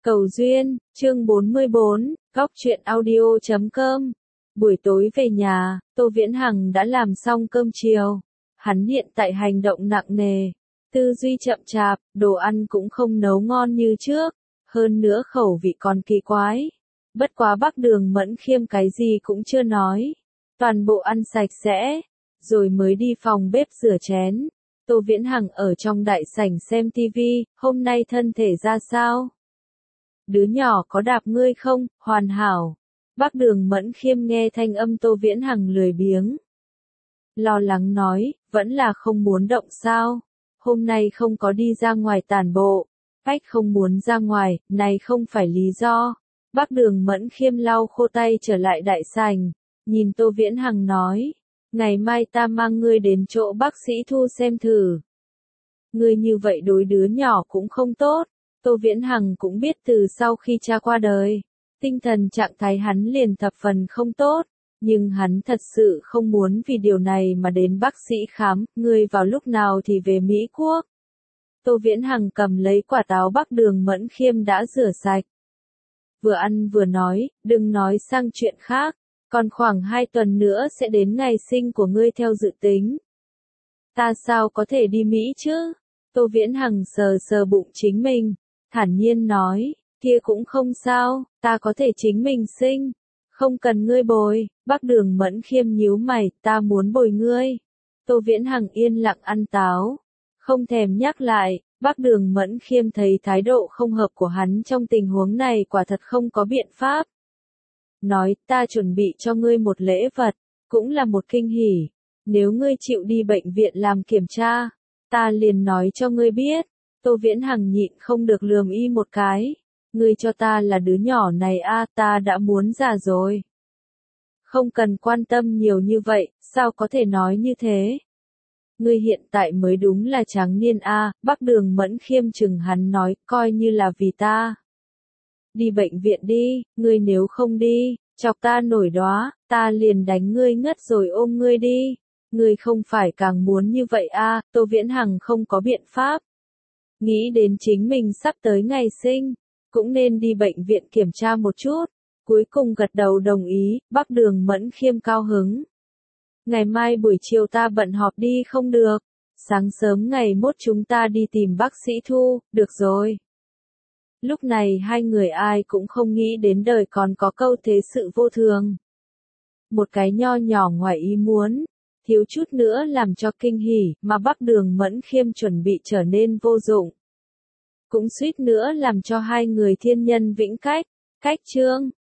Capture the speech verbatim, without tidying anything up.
Cầu duyên, chương bốn mươi bốn, góc truyện audio chấm com. Buổi tối về nhà, Tô Viễn Hằng đã làm xong cơm chiều. Hắn hiện tại hành động nặng nề, tư duy chậm chạp, đồ ăn cũng không nấu ngon như trước, hơn nữa khẩu vị còn kỳ quái. Bất quá Bắc Đường Mẫn Khiêm cái gì cũng chưa nói, toàn bộ ăn sạch sẽ, rồi mới đi phòng bếp rửa chén. Tô Viễn Hằng ở trong đại sảnh xem tivi, hôm nay thân thể ra sao? Đứa nhỏ có đạp ngươi không? Hoàn hảo. Bắc Đường Mẫn Khiêm nghe thanh âm Tô Viễn Hằng lười biếng, lo lắng nói, vẫn là không muốn động sao? Hôm nay không có đi ra ngoài tản bộ. Bách không muốn ra ngoài, này không phải lý do. Bắc Đường Mẫn Khiêm lau khô tay trở lại đại sảnh, nhìn Tô Viễn Hằng nói, ngày mai ta mang ngươi đến chỗ bác sĩ Thu xem thử. Ngươi như vậy đối đứa nhỏ cũng không tốt. Tô Viễn Hằng cũng biết từ sau khi cha qua đời, tinh thần trạng thái hắn liền thập phần không tốt, nhưng hắn thật sự không muốn vì điều này mà đến bác sĩ khám. Ngươi vào lúc nào thì về Mỹ Quốc? Tô Viễn Hằng cầm lấy quả táo Bắc Đường Mẫn Khiêm đã rửa sạch, vừa ăn vừa nói, đừng nói sang chuyện khác, còn khoảng hai tuần nữa sẽ đến ngày sinh của ngươi theo dự tính. Ta sao có thể đi Mỹ chứ? Tô Viễn Hằng sờ sờ bụng chính mình, thản nhiên nói, kia cũng không sao, ta có thể chính mình sinh, không cần ngươi bồi. Bắc Đường Mẫn Khiêm nhíu mày, ta muốn bồi ngươi. Tô Viễn Hằng yên lặng ăn táo, không thèm nhắc lại. Bắc Đường Mẫn Khiêm thấy thái độ không hợp của hắn trong tình huống này quả thật không có biện pháp. Nói, ta chuẩn bị cho ngươi một lễ vật, cũng là một kinh hỉ. Nếu ngươi chịu đi bệnh viện làm kiểm tra, ta liền nói cho ngươi biết. Tô Viễn Hằng nhịn không được lườm y một cái. Ngươi cho ta là đứa nhỏ này a, ta đã muốn già rồi. Không cần quan tâm nhiều như vậy, sao có thể nói như thế? Ngươi hiện tại mới đúng là tráng niên a. Bắc Đường Mẫn Khiêm chừng hắn nói, coi như là vì ta. Đi bệnh viện đi, ngươi nếu không đi, chọc ta nổi đóa, ta liền đánh ngươi ngất rồi ôm ngươi đi. Ngươi không phải càng muốn như vậy a? Tô Viễn Hằng không có biện pháp. Nghĩ đến chính mình sắp tới ngày sinh, cũng nên đi bệnh viện kiểm tra một chút. Cuối cùng gật đầu đồng ý. Bắc Đường Mẫn Khiêm cao hứng. Ngày mai buổi chiều ta bận họp đi không được. Sáng sớm ngày mốt chúng ta đi tìm bác sĩ Thu, được rồi. Lúc này hai người ai cũng không nghĩ đến đời còn có câu thế sự vô thường. Một cái nho nhỏ ngoài ý muốn, thiếu chút nữa làm cho kinh hỉ, mà Bắc Đường Mẫn Khiêm chuẩn bị trở nên vô dụng. Cũng suýt nữa làm cho hai người thiên nhân vĩnh cách. Cách chương